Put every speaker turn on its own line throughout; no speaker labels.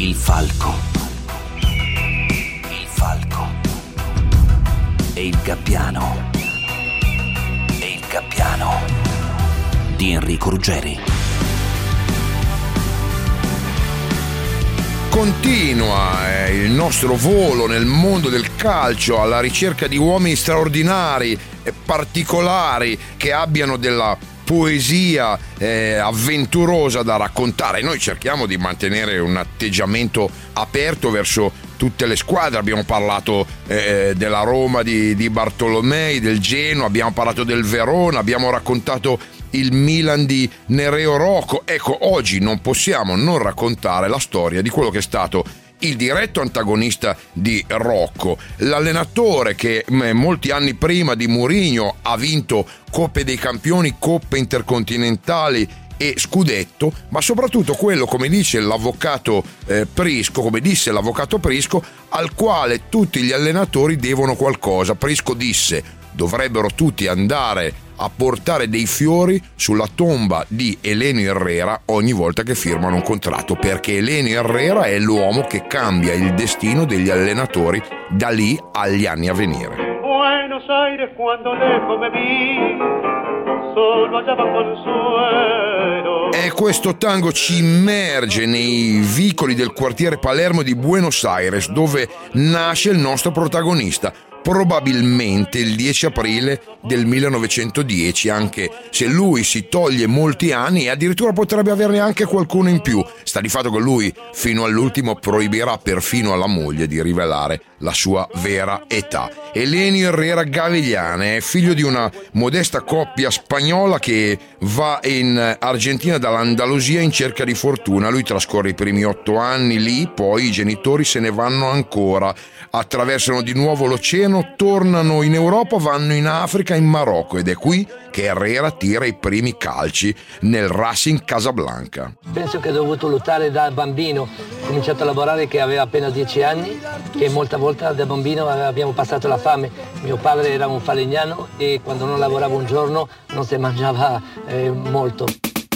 Il falco. Il falco. E il gabbiano. E il gabbiano di Enrico Ruggeri.
Continua il nostro volo nel mondo del calcio alla ricerca di uomini straordinari e particolari che abbiano della poesia avventurosa da raccontare. Noi cerchiamo di mantenere un atteggiamento aperto verso tutte le squadre. Abbiamo parlato della Roma di Bartolomei, del Genoa, abbiamo parlato del Verona, abbiamo raccontato il Milan di Nereo Rocco. Ecco, oggi non possiamo non raccontare la storia di quello che è stato il diretto antagonista di Rocco, l'allenatore che molti anni prima di Mourinho ha vinto Coppe dei Campioni, Coppe Intercontinentali e Scudetto, ma soprattutto quello, come dice l'avvocato Prisco, al quale tutti gli allenatori devono qualcosa. Prisco disse: dovrebbero tutti andare a portare dei fiori sulla tomba di Elenio Herrera ogni volta che firmano un contratto, perché Elenio Herrera è l'uomo che cambia il destino degli allenatori da lì agli anni a venire.
Buenos Aires, quando lejos me vi, solo hallaba consuelo.
E questo tango ci immerge nei vicoli del quartiere Palermo di Buenos Aires, dove nasce il nostro protagonista, probabilmente il 10 aprile del 1910, anche se lui si toglie molti anni e addirittura potrebbe averne anche qualcuno in più. Sta di fatto che lui fino all'ultimo proibirà perfino alla moglie di rivelare la sua vera età. Elenio Herrera Gavigliane è figlio di una modesta coppia spagnola che va in Argentina dall'Andalusia in cerca di fortuna. Lui trascorre i primi 8 anni lì, poi i genitori se ne vanno ancora, attraversano di nuovo l'oceano, tornano in Europa, vanno in Africa, in Marocco, ed è qui che Herrera tira i primi calci nel Racing Casablanca.
Penso che ho dovuto lottare da bambino, ho cominciato a lavorare che aveva appena 10 anni, che molta volta da bambino abbiamo passato la fame. Mio padre era un falegnano e quando non lavorava un giorno non si mangiava molto.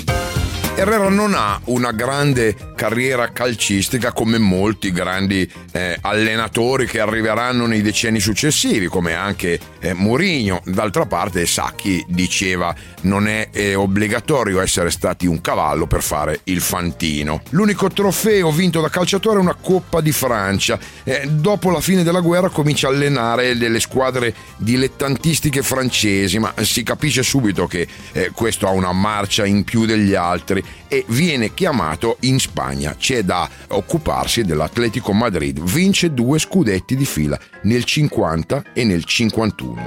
Herrera non ha una grande carriera calcistica come molti grandi allenatori che arriveranno nei decenni successivi, come anche Mourinho. D'altra parte Sacchi diceva: non è obbligatorio essere stati un cavallo per fare il fantino. L'unico trofeo vinto da calciatore è una Coppa di Francia. Dopo la fine della guerra comincia a allenare delle squadre dilettantistiche francesi, ma si capisce subito che questo ha una marcia in più degli altri e viene chiamato in Spagna. C'è da occuparsi dell'Atlético Madrid. Vince 2 scudetti di fila nel 50 e nel 51.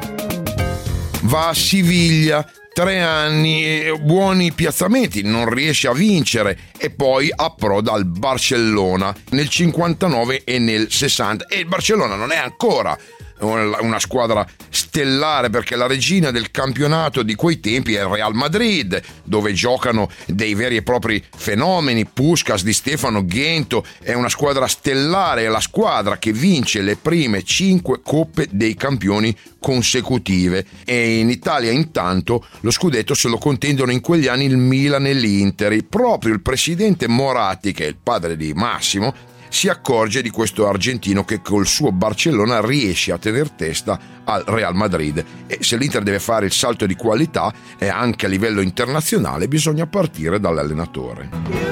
Va a Siviglia, 3 anni, buoni piazzamenti, non riesce a vincere e poi approda al Barcellona nel 59 e nel 60. E il Barcellona non è ancora una squadra stellare, perché la regina del campionato di quei tempi è il Real Madrid, dove giocano dei veri e propri fenomeni. Puskás, Di Stefano, Gento. È una squadra stellare, è la squadra che vince le prime 5 Coppe dei Campioni consecutive, e in Italia intanto lo scudetto se lo contendono in quegli anni il Milan e l'Inter. Proprio il presidente Moratti, che è il padre di Massimo, si accorge di questo argentino che col suo Barcellona riesce a tener testa al Real Madrid, e se l'Inter deve fare il salto di qualità e anche a livello internazionale bisogna partire dall'allenatore.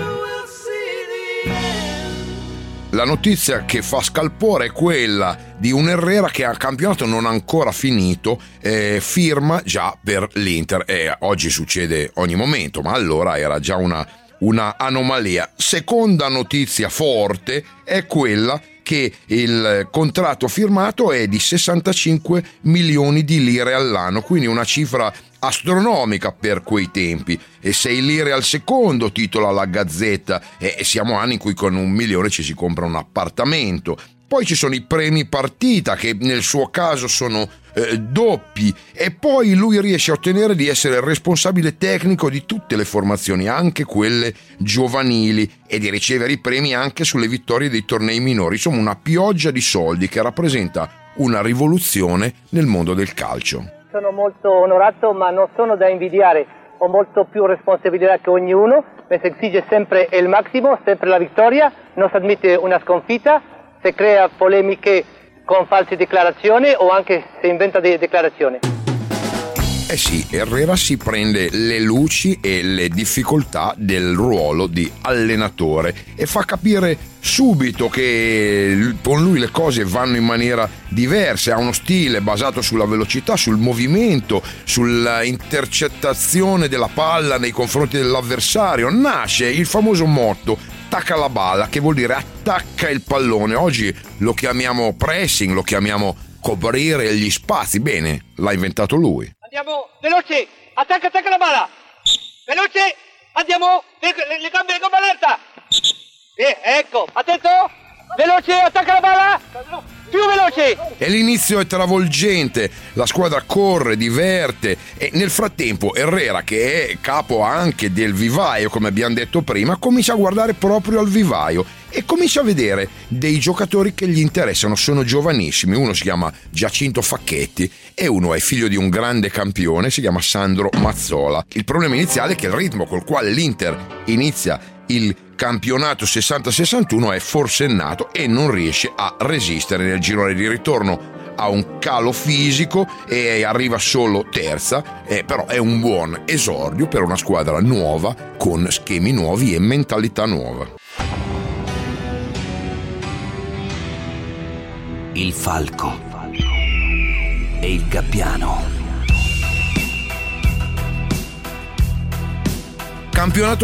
La notizia che fa scalpore è quella di un Herrera che al campionato non ancora finito firma già per l'Inter, e oggi succede ogni momento, ma allora era già una anomalia. Seconda notizia forte è quella che il contratto firmato è di 65 milioni di lire all'anno, quindi una cifra astronomica per quei tempi, e 6 lire al secondo, titola la Gazzetta, e siamo anni in cui con 1 milione ci si compra un appartamento. Poi ci sono i premi partita, che nel suo caso sono doppi, e poi lui riesce a ottenere di essere il responsabile tecnico di tutte le formazioni, anche quelle giovanili, e di ricevere i premi anche sulle vittorie dei tornei minori. Insomma, una pioggia di soldi che rappresenta una rivoluzione nel mondo del calcio.
Sono molto onorato, ma non sono da invidiare, ho molto più responsabilità che ognuno, ma si exige sempre il massimo, sempre la vittoria, non si ammette una sconfitta, si crea polemiche con false dichiarazioni o anche si inventa delle dichiarazioni.
Eh sì, Herrera si prende le luci e le difficoltà del ruolo di allenatore e fa capire subito che con lui le cose vanno in maniera diversa, ha uno stile basato sulla velocità, sul movimento, sulla intercettazione della palla nei confronti dell'avversario. Nasce il famoso motto "attacca la palla", che vuol dire attacca il pallone. Oggi lo chiamiamo pressing, lo chiamiamo coprire gli spazi. Bene, l'ha inventato lui.
Andiamo, veloce, attacca la palla, veloce, andiamo, le gambe allerta, ecco, attento, veloce, attacca la palla, più veloce.
E l'inizio è travolgente, la squadra corre, diverte e nel frattempo Herrera, che è capo anche del vivaio, come abbiamo detto prima, comincia a guardare proprio al vivaio e comincia a vedere dei giocatori che gli interessano. Sono giovanissimi, uno si chiama Giacinto Facchetti e uno è figlio di un grande campione, si chiama Sandro Mazzola. Il problema iniziale è che il ritmo col quale l'Inter inizia il campionato 60-61 è forsennato e non riesce a resistere nel girone di ritorno. Ha un calo fisico e arriva solo terza, però è un buon esordio per una squadra nuova, con schemi nuovi e mentalità nuova.
Il falco e il gabbiano.
Campionato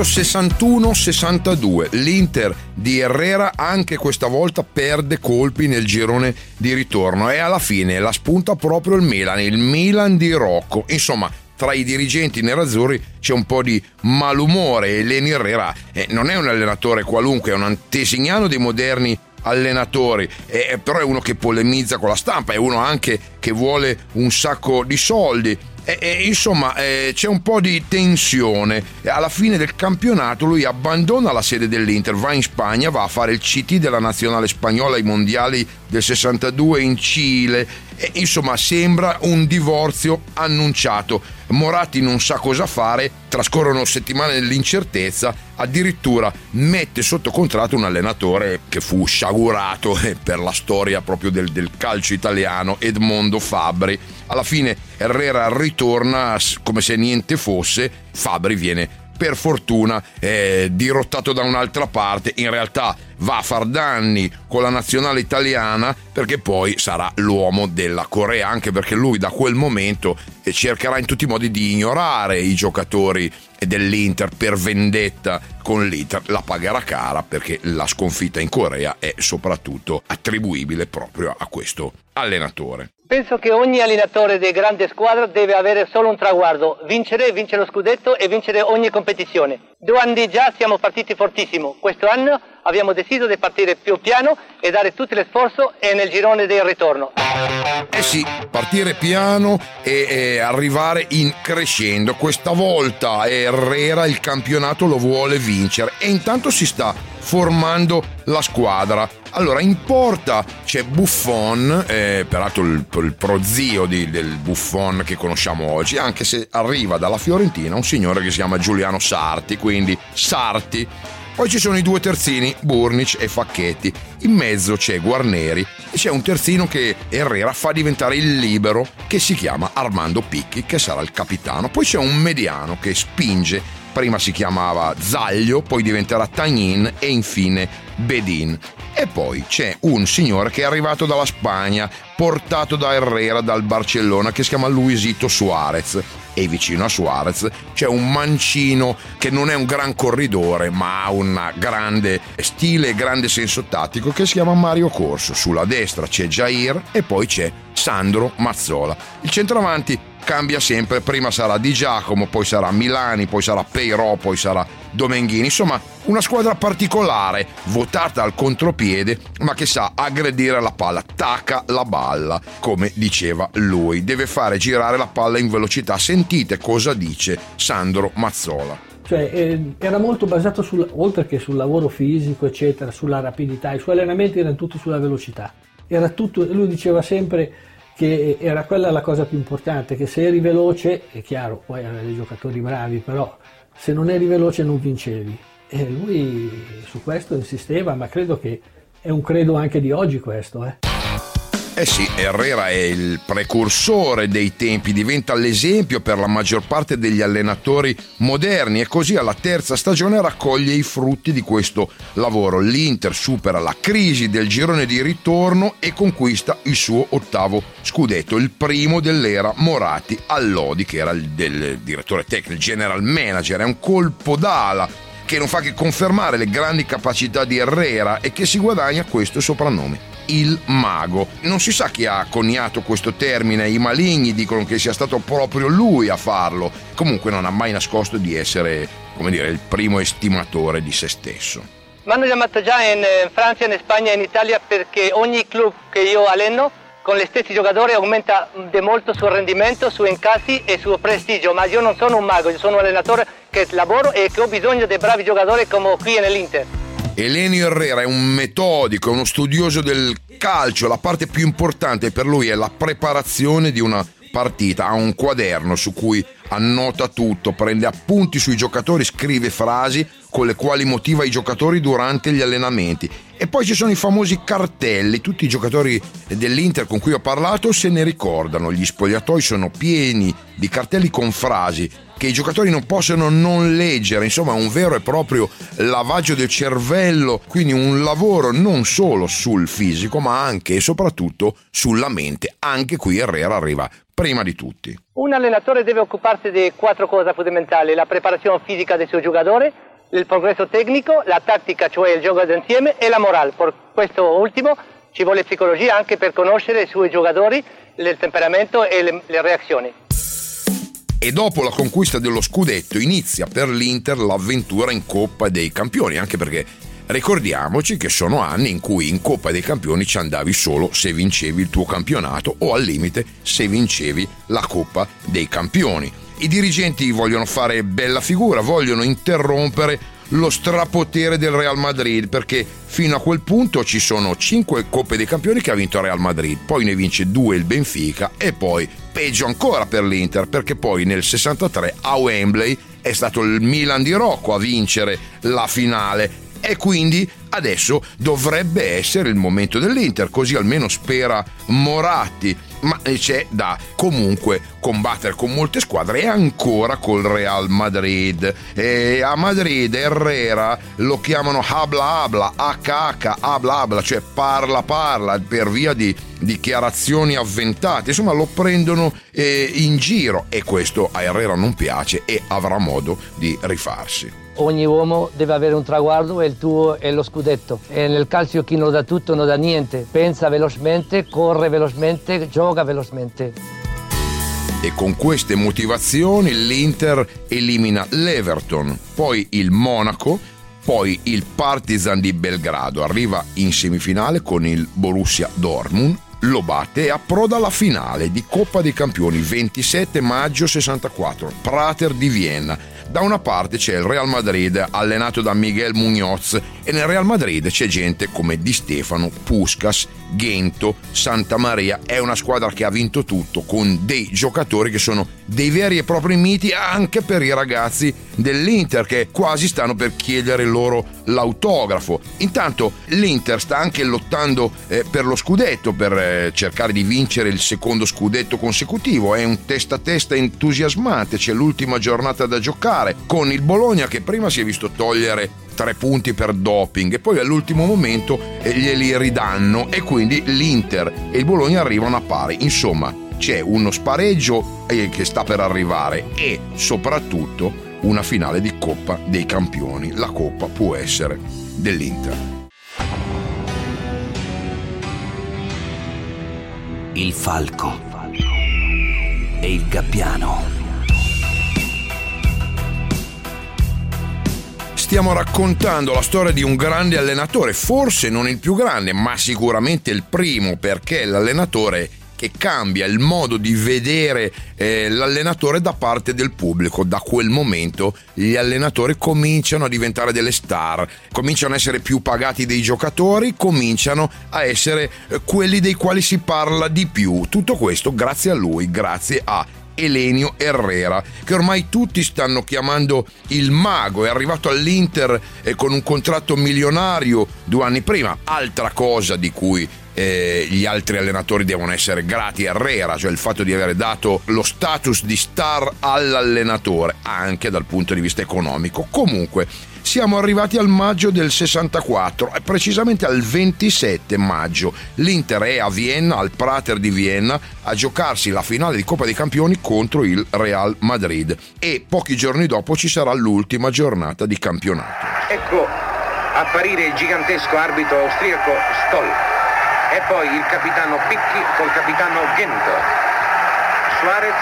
61-62, l'Inter di Herrera anche questa volta perde colpi nel girone di ritorno e alla fine la spunta proprio il Milan di Rocco. Insomma, tra i dirigenti nerazzurri c'è un po' di malumore e Leni Herrera non è un allenatore qualunque, è un antesignano dei moderni allenatori, però è uno che polemizza con la stampa, è uno anche che vuole un sacco di soldi. Insomma, c'è un po' di tensione. Alla fine del campionato lui abbandona la sede dell'Inter, va in Spagna, va a fare il CT della nazionale spagnola ai mondiali del 62 in Cile. Insomma, sembra un divorzio annunciato. Moratti non sa cosa fare, trascorrono settimane nell'incertezza, addirittura mette sotto contratto un allenatore che fu sciagurato per la storia proprio del calcio italiano, Edmondo Fabbri. Alla fine Herrera ritorna come se niente fosse, Fabbri viene per fortuna dirottato da un'altra parte, in realtà va a far danni con la nazionale italiana perché poi sarà l'uomo della Corea, anche perché lui da quel momento cercherà in tutti i modi di ignorare i giocatori dell'Inter per vendetta con l'Inter. La pagherà cara perché la sconfitta in Corea è soprattutto attribuibile proprio a questo allenatore.
Penso che ogni allenatore di grande squadra deve avere solo un traguardo: vincere lo scudetto e vincere ogni competizione. 2 anni già siamo partiti fortissimo, questo anno abbiamo deciso di partire più piano e dare tutto l'esforzo nel girone del ritorno.
Sì, partire piano e arrivare in crescendo. Questa volta Herrera il campionato lo vuole vincere e intanto si sta formando la squadra. Allora, in porta c'è Buffon, peraltro il prozio del Buffon che conosciamo oggi, anche se arriva dalla Fiorentina un signore che si chiama Giuliano Sarti, quindi Sarti. Poi ci sono i 2 terzini, Burnic e Facchetti. In mezzo c'è Guarneri e c'è un terzino che Herrera fa diventare il libero, che si chiama Armando Picchi, che sarà il capitano. Poi c'è un mediano che spinge, prima si chiamava Zaglio, poi diventerà Tagnin e infine Bedin. E poi c'è un signore che è arrivato dalla Spagna, portato da Herrera dal Barcellona, che si chiama Luisito Suarez. E vicino a Suarez c'è un mancino che non è un gran corridore ma ha un grande stile e grande senso tattico, che si chiama Mario Corso. Sulla destra c'è Jair e poi c'è Sandro Mazzola. Il centravanti cambia sempre, prima sarà Di Giacomo, poi sarà Milani, poi sarà Peirò, poi sarà Domenghini. Insomma, una squadra particolare, votata al contropiede, ma che sa aggredire la palla, tacca la balla, come diceva lui. Deve fare girare la palla in velocità. Sentite cosa dice Sandro Mazzola.
Cioè, era molto basato oltre che sul lavoro fisico, eccetera, sulla rapidità. I suoi allenamenti erano tutti sulla velocità. Era tutto, lui diceva sempre che era quella la cosa più importante, che se eri veloce, è chiaro, poi aveva dei giocatori bravi, però se non eri veloce non vincevi. E lui su questo insisteva, ma credo che è un credo anche di oggi questo.
Eh sì, Herrera è il precursore dei tempi, diventa l'esempio per la maggior parte degli allenatori moderni e così alla terza stagione raccoglie i frutti di questo lavoro. L'Inter supera la crisi del girone di ritorno e conquista il suo 8º scudetto, il primo dell'era Moratti al Lodi, che era del direttore tecnico, il general manager. È un colpo d'ala che non fa che confermare le grandi capacità di Herrera e che si guadagna questo soprannome, il mago. Non si sa chi ha coniato questo termine, i maligni dicono che sia stato proprio lui a farlo. Comunque non ha mai nascosto di essere, come dire, il primo estimatore di se stesso.
Mi hanno chiamato già in Francia, in Spagna e in Italia perché ogni club che io alleno con gli stessi giocatori aumenta di molto sul rendimento, su incassi e sul prestigio, ma io non sono un mago, io sono un allenatore che lavoro e che ho bisogno di bravi giocatori come qui nell'Inter.
Elenio Herrera è un metodico, uno studioso del calcio. La parte più importante per lui è la preparazione di una partita. Ha un quaderno su cui annota tutto, prende appunti sui giocatori, scrive frasi con le quali motiva i giocatori durante gli allenamenti. E poi ci sono i famosi cartelli. Tutti i giocatori dell'Inter con cui ho parlato se ne ricordano. Gli spogliatoi sono pieni di cartelli con frasi che i giocatori non possono non leggere. Insomma, un vero e proprio lavaggio del cervello, quindi un lavoro non solo sul fisico ma anche e soprattutto sulla mente. Anche qui Herrera arriva prima di tutti.
Un allenatore deve occuparsi di 4 cose fondamentali: la preparazione fisica del suo giocatore, il progresso tecnico, la tattica, cioè il gioco d'insieme, e la morale. Per questo ultimo ci vuole psicologia anche per conoscere i suoi giocatori, il temperamento e le reazioni.
E dopo la conquista dello scudetto inizia per l'Inter l'avventura in Coppa dei Campioni, anche perché ricordiamoci che sono anni in cui in Coppa dei Campioni ci andavi solo se vincevi il tuo campionato o al limite se vincevi la Coppa dei Campioni. I dirigenti vogliono fare bella figura, vogliono interrompere lo strapotere del Real Madrid, perché fino a quel punto ci sono 5 Coppe dei Campioni che ha vinto il Real Madrid, poi ne vince 2 il Benfica e poi peggio ancora per l'Inter, perché poi nel 63 a Wembley è stato il Milan di Rocco a vincere la finale. E quindi adesso dovrebbe essere il momento dell'Inter, così almeno spera Moratti, ma c'è da comunque combattere con molte squadre e ancora col Real Madrid. E a Madrid Herrera lo chiamano habla habla, cioè parla per via di dichiarazioni avventate, insomma lo prendono in giro e questo a Herrera non piace e avrà modo di rifarsi.
Ogni uomo deve avere un traguardo e il tuo è lo scudetto. E nel calcio chi non dà tutto non dà niente. Pensa velocemente, corre velocemente, gioca velocemente.
E con queste motivazioni l'Inter elimina l'Everton, poi il Monaco, poi il Partizan di Belgrado. Arriva in semifinale con il Borussia Dortmund, lo batte e approda alla finale di Coppa dei Campioni 27 maggio 64, Prater di Vienna. Da una parte c'è il Real Madrid allenato da Miguel Muñoz e nel Real Madrid c'è gente come Di Stefano, Puskás, Gento, Santa Maria. È una squadra che ha vinto tutto con dei giocatori che sono dei veri e propri miti anche per i ragazzi dell'Inter che quasi stanno per chiedere loro l'autografo. Intanto l'Inter sta anche lottando per lo scudetto, per cercare di vincere il secondo scudetto consecutivo. È un testa a testa entusiasmante, c'è l'ultima giornata da giocare con il Bologna che prima si è visto togliere 3 punti per doping e poi all'ultimo momento glieli ridanno e quindi l'Inter e il Bologna arrivano a pari. Insomma, c'è uno spareggio che sta per arrivare e soprattutto una finale di Coppa dei Campioni. La Coppa può essere dell'Inter.
Il falco e il gabbiano.
Stiamo raccontando la storia di un grande allenatore, forse non il più grande, ma sicuramente il primo, perché è l'allenatore che cambia il modo di vedere l'allenatore da parte del pubblico. Da quel momento gli allenatori cominciano a diventare delle star, cominciano a essere più pagati dei giocatori, cominciano a essere quelli dei quali si parla di più. Tutto questo grazie a lui, grazie a Elenio Herrera, che ormai tutti stanno chiamando il mago. È arrivato all'Inter con un contratto milionario 2 anni prima, altra cosa di cui gli altri allenatori devono essere grati a Herrera, cioè il fatto di aver dato lo status di star all'allenatore anche dal punto di vista economico. Comunque siamo arrivati al maggio del 64 e precisamente al 27 maggio l'Inter è a Vienna, al Prater di Vienna, a giocarsi la finale di Coppa dei Campioni contro il Real Madrid, e pochi giorni dopo ci sarà l'ultima giornata di campionato.
Ecco apparire il gigantesco arbitro austriaco Stoll e poi il capitano Picchi col capitano Gento, Suarez,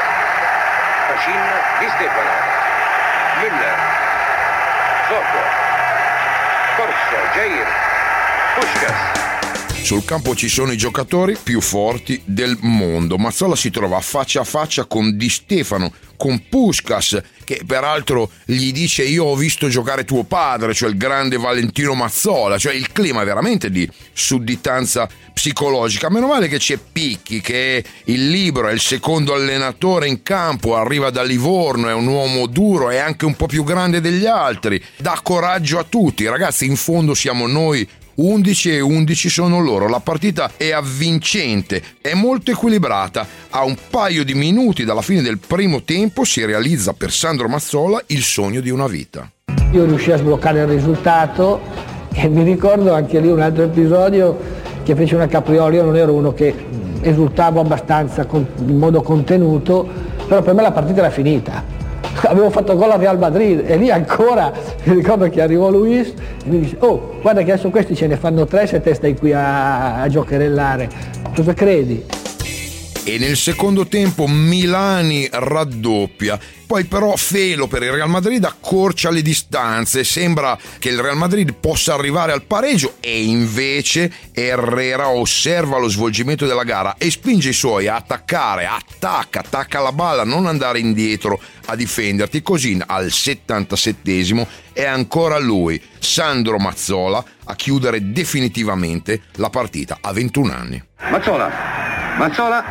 Facin, Di Stefano, Müller, Zorco, Corso, Jair, Puskás.
Sul campo ci sono i giocatori più forti del mondo. Mazzola si trova faccia a faccia con Di Stefano, con Puskás, che peraltro gli dice: io ho visto giocare tuo padre, cioè il grande Valentino Mazzola. Cioè il clima è veramente di sudditanza psicologica. Meno male che c'è Picchi, che è il libero, è il secondo allenatore in campo, arriva da Livorno, è un uomo duro, è anche un po' più grande degli altri, dà coraggio a tutti. Ragazzi, in fondo siamo noi 11 e 11 sono loro. La partita è avvincente, è molto equilibrata. A un paio di minuti dalla fine del primo tempo si realizza per Sandro Mazzola il sogno di una vita.
Io riuscii a sbloccare il risultato e mi ricordo anche lì un altro episodio che fece una capriola. Io non ero uno che esultavo abbastanza in modo contenuto, però per me la partita era finita. Avevo fatto gol al Real Madrid e lì ancora mi ricordo che arrivò Luis e mi dice: oh, guarda che adesso questi ce ne fanno 3 se te stai qui a giocherellare, cosa credi?
E nel secondo tempo Milani raddoppia, poi però Felo per il Real Madrid accorcia le distanze, sembra che il Real Madrid possa arrivare al pareggio e invece Herrera osserva lo svolgimento della gara e spinge i suoi a attaccare, attacca la palla, non andare indietro a difenderti. Così al 77esimo è ancora lui, Sandro Mazzola, a chiudere definitivamente la partita a 21 anni.
Mazzola,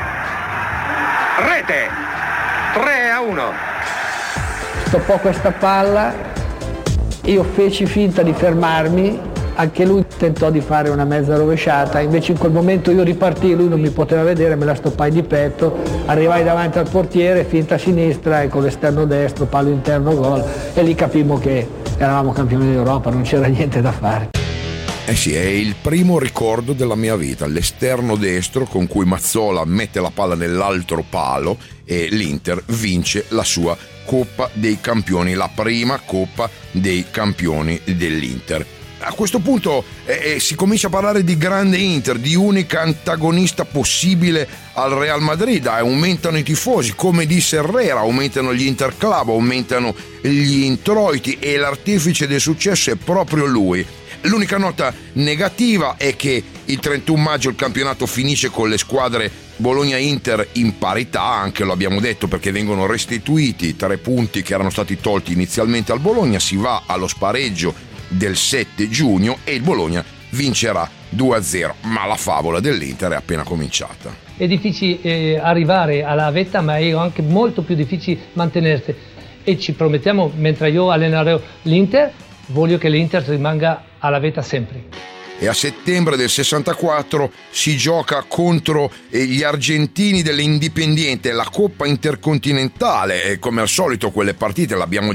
rete, 3-1.
Stoppò questa palla, io feci finta di fermarmi, anche lui tentò di fare una mezza rovesciata, invece in quel momento io ripartii, lui non mi poteva vedere, me la stoppai di petto, arrivai davanti al portiere, finta sinistra e con l'esterno destro, palo interno, gol, e lì capimmo che eravamo campioni d'Europa, non c'era niente da fare.
Eh sì, è il primo ricordo della mia vita, l'esterno destro con cui Mazzola mette la palla nell'altro palo e l'Inter vince la sua Coppa dei Campioni, la prima Coppa dei Campioni dell'Inter. A questo punto si comincia a parlare di grande Inter, di unica antagonista possibile al Real Madrid. Aumentano i tifosi, come disse Herrera, aumentano gli Interclub, aumentano gli introiti e l'artefice del successo è proprio lui. L'unica nota negativa è che il 31 maggio il campionato finisce con le squadre Bologna-Inter in parità, anche lo abbiamo detto, perché vengono restituiti 3 punti che erano stati tolti inizialmente al Bologna, si va allo spareggio del 7 giugno e il Bologna vincerà 2-0, ma la favola dell'Inter è appena cominciata.
È difficile arrivare alla vetta, ma è anche molto più difficile mantenersi, e ci promettiamo, mentre io allenerò l'Inter, voglio che l'Inter rimanga alla vetta sempre.
E a settembre del 64 si gioca contro gli argentini dell'Independiente, la Coppa Intercontinentale, e come al solito quelle partite ne abbiamo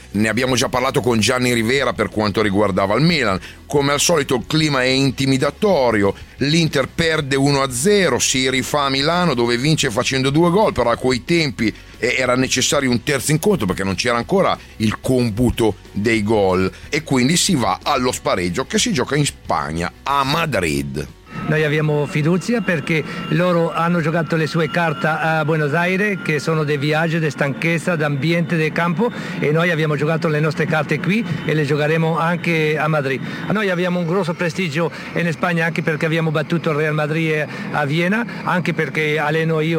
già parlato con Gianni Rivera per quanto riguardava il Milan. Come al solito il clima è intimidatorio, l'Inter perde 1-0, si rifà a Milano dove vince facendo 2 gol, però a quei tempi era necessario un terzo incontro perché non c'era ancora il computo dei gol e quindi si va allo spareggio che si gioca in Spagna, a Madrid.
Noi abbiamo fiducia perché loro hanno giocato le sue carte a Buenos Aires, che sono di viaggio, di stanchezza, di ambiente del campo, e noi abbiamo giocato le nostre carte qui e le giocheremo anche a Madrid. Noi abbiamo un grosso prestigio in Spagna anche perché abbiamo battuto il Real Madrid a Vienna, anche perché alleno io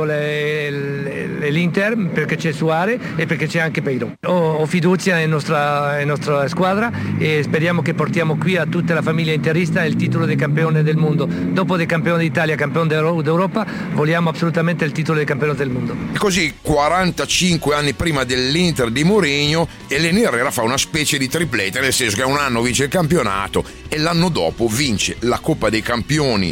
l'Inter, perché c'è Suarez e perché c'è anche Peiro. Ho fiducia in nostra squadra e speriamo che portiamo qui a tutta la famiglia interista il titolo di campione del mondo. dopo dei campioni d'Italia, campione d'Europa, vogliamo assolutamente il titolo di campione del mondo.
E così 45 anni prima dell'Inter di Mourinho, Eleni Herrera fa una specie di triplete, nel senso che un anno vince il campionato e l'anno dopo vince la Coppa dei Campioni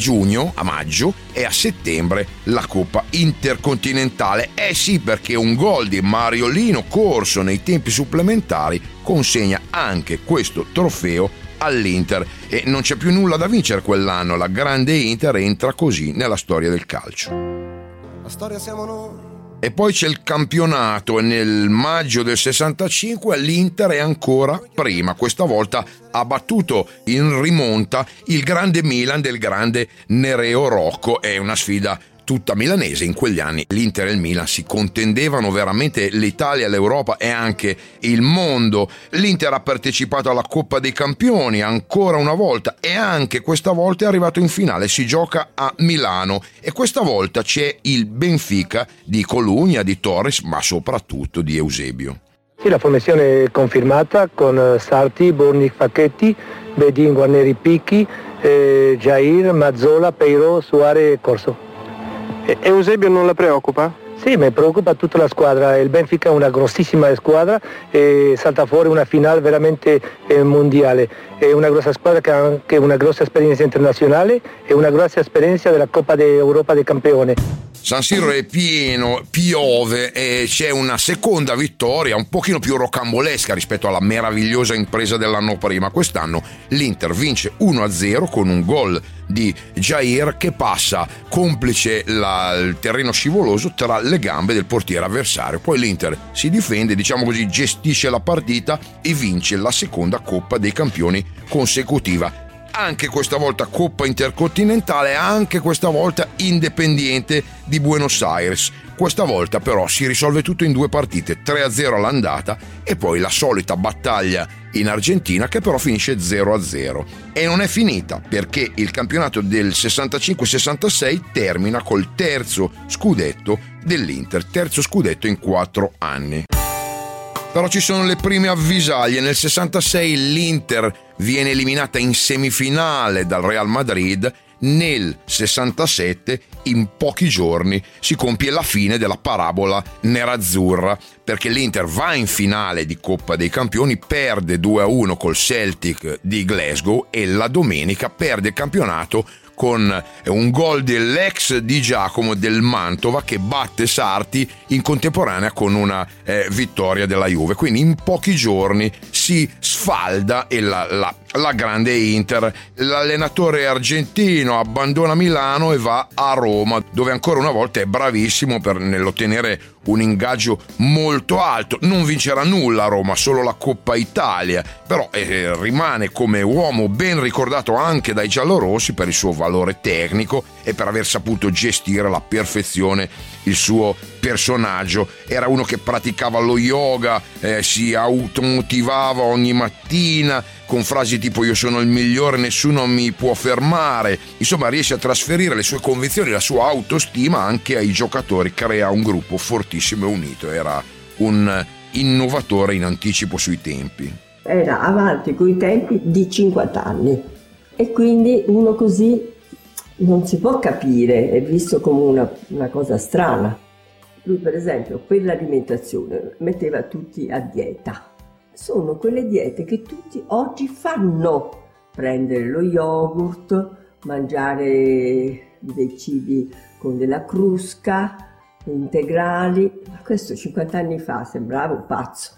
a maggio, e a settembre la Coppa Intercontinentale. Sì, perché un gol di Mariolino corso nei tempi supplementari consegna anche questo trofeo all'Inter e non c'è più nulla da vincere quell'anno. La grande Inter entra così nella storia del calcio.
La storia siamo noi.
E poi c'è il campionato e nel maggio del 65 l'Inter è ancora prima. Questa volta ha battuto in rimonta il grande Milan del grande Nereo Rocco. È una sfida tutta milanese. In quegli anni l'Inter e il Milan si contendevano veramente l'Italia, l'Europa e anche il mondo. L'Inter ha partecipato alla Coppa dei Campioni ancora una volta e anche questa volta è arrivato in finale. Si gioca a Milano e questa volta c'è il Benfica di Colugna, di Torres, ma soprattutto di Eusebio.
Sì, la formazione è confermata con Sarti, Borni, Facchetti, Bedin, Guarneri, Picchi, Jair, Mazzola, Peiro, Suarez e Corso.
Eusebio non la preoccupa?
Sì, mi preoccupa tutta la squadra. Il Benfica è una grossissima squadra e salta fuori una finale veramente mondiale. È una grossa squadra che ha anche una grossa esperienza internazionale e una grossa esperienza della Coppa d'Europa dei Campioni.
San Siro è pieno, piove e c'è una seconda vittoria un pochino più rocambolesca rispetto alla meravigliosa impresa dell'anno prima. Quest'anno l'Inter vince 1-0 con un gol di Jair che passa complice il terreno scivoloso tra le gambe del portiere avversario. Poi l'Inter si difende, diciamo così, gestisce la partita e vince la seconda Coppa dei Campioni consecutiva. Anche questa volta Coppa Intercontinentale, anche questa volta Independiente di Buenos Aires. Questa volta però si risolve tutto in 2 partite, 3-0 all'andata e poi la solita battaglia in Argentina che però finisce 0-0. E non è finita, perché il campionato del 65-66 termina col terzo scudetto dell'Inter, terzo scudetto in 4 anni. Però ci sono le prime avvisaglie. Nel 66 l'Inter viene eliminata in semifinale dal Real Madrid. Nel 67, in pochi giorni, si compie la fine della parabola nerazzurra, perché l'Inter va in finale di Coppa dei Campioni, perde 2-1 col Celtic di Glasgow e la domenica perde il campionato con un gol dell'ex di Giacomo del Mantova che batte Sarti in contemporanea con una vittoria della Juve. Quindi in pochi giorni si sfalda e la grande Inter. L'allenatore argentino abbandona Milano e va a Roma, dove ancora una volta è bravissimo nell'ottenere un ingaggio molto alto. Non vincerà nulla a Roma, solo la Coppa Italia, però rimane come uomo ben ricordato anche dai giallorossi per il suo valore tecnico e per aver saputo gestire alla perfezione il suo personaggio. Era uno che praticava lo yoga, si automotivava ogni mattina con frasi tipo io sono il migliore, nessuno mi può fermare. Insomma, riesce a trasferire le sue convinzioni, la sua autostima anche ai giocatori, crea un gruppo fortissimo e unito. Era un innovatore in anticipo sui tempi.
Era avanti coi tempi di 50 anni e quindi uno così non si può capire, è visto come una cosa strana. Lui per esempio per l'alimentazione metteva tutti a dieta. Sono quelle diete che tutti oggi fanno, prendere lo yogurt, mangiare dei cibi con della crusca, integrali. Ma questo 50 anni fa sembrava un pazzo.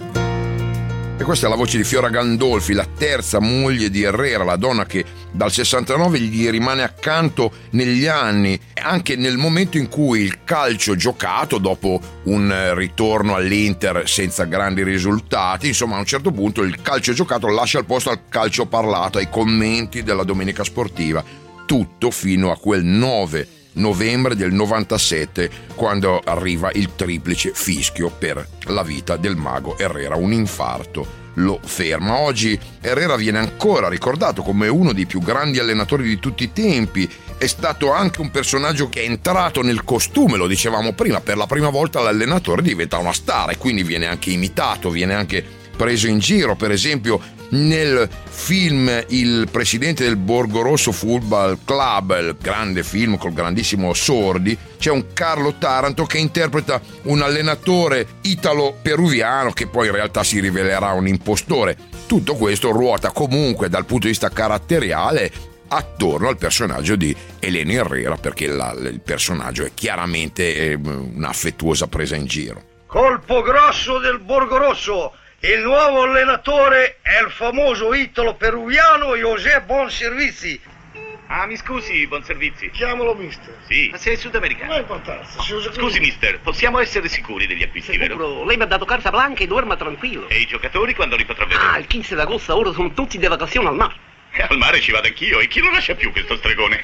E questa è la voce di Fiora Gandolfi, la terza moglie di Herrera, la donna che dal 69 gli rimane accanto negli anni, anche nel momento in cui il calcio giocato, dopo un ritorno all'Inter senza grandi risultati, insomma a un certo punto il calcio giocato lascia il posto al calcio parlato, ai commenti della domenica sportiva, tutto fino a quel 9 novembre del 97, quando arriva il triplice fischio per la vita del mago Herrera. Un infarto lo ferma. Oggi Herrera viene ancora ricordato come uno dei più grandi allenatori di tutti i tempi. È stato anche un personaggio che è entrato nel costume, lo dicevamo prima, per la prima volta l'allenatore diventa una star e quindi viene anche imitato, viene anche preso in giro. Per esempio nel film Il presidente del Borgorosso Football Club, il grande film col grandissimo Sordi, c'è un Carlo Taranto che interpreta un allenatore italo-peruviano che poi in realtà si rivelerà un impostore. Tutto questo ruota comunque dal punto di vista caratteriale attorno al personaggio di Elenio Herrera, perché il personaggio è chiaramente un'affettuosa presa in giro.
Colpo grosso del Borgorosso. Il nuovo allenatore è il famoso italo-peruviano José Bonservizi.
Ah, mi scusi, Bonservizi.
Chiamalo mister.
Sì. Ma sei sudamericano?
Non ha importanza.
Scusi, mister, possiamo essere sicuri degli acquisti,
Sicuro.
vero?
Lei mi ha dato carta blanca e dorma tranquillo.
E i giocatori quando li potrà vedere?
Ah, il 15 d'agosto ora sono tutti di vacazione al mare.
Al mare ci vado anch'io, e chi lo lascia più questo stregone?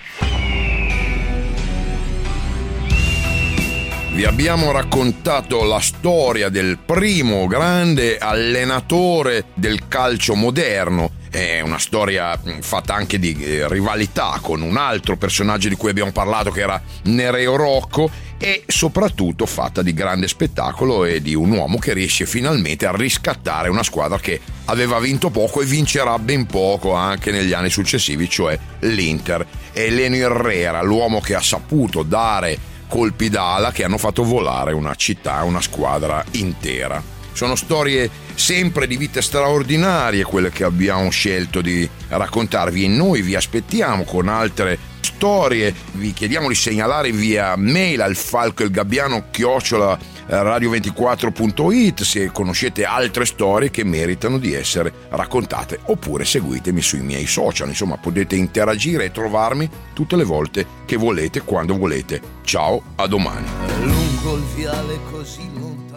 Vi abbiamo raccontato la storia del primo grande allenatore del calcio moderno. È una storia fatta anche di rivalità con un altro personaggio di cui abbiamo parlato, che era Nereo Rocco, e soprattutto fatta di grande spettacolo e di un uomo che riesce finalmente a riscattare una squadra che aveva vinto poco e vincerà ben poco anche negli anni successivi, cioè l'Inter. Elenio Herrera, l'uomo che ha saputo dare colpi d'ala che hanno fatto volare una città, una squadra intera. Sono storie sempre di vite straordinarie quelle che abbiamo scelto di raccontarvi, e noi vi aspettiamo con altre storie. Vi chiediamo di segnalare via mail al falcoilgabbiano@radio24.it se conoscete altre storie che meritano di essere raccontate, oppure seguitemi sui miei social. Insomma, potete interagire e trovarmi tutte le volte che volete, quando volete. Ciao, a domani.
Lungo il viale così lontano.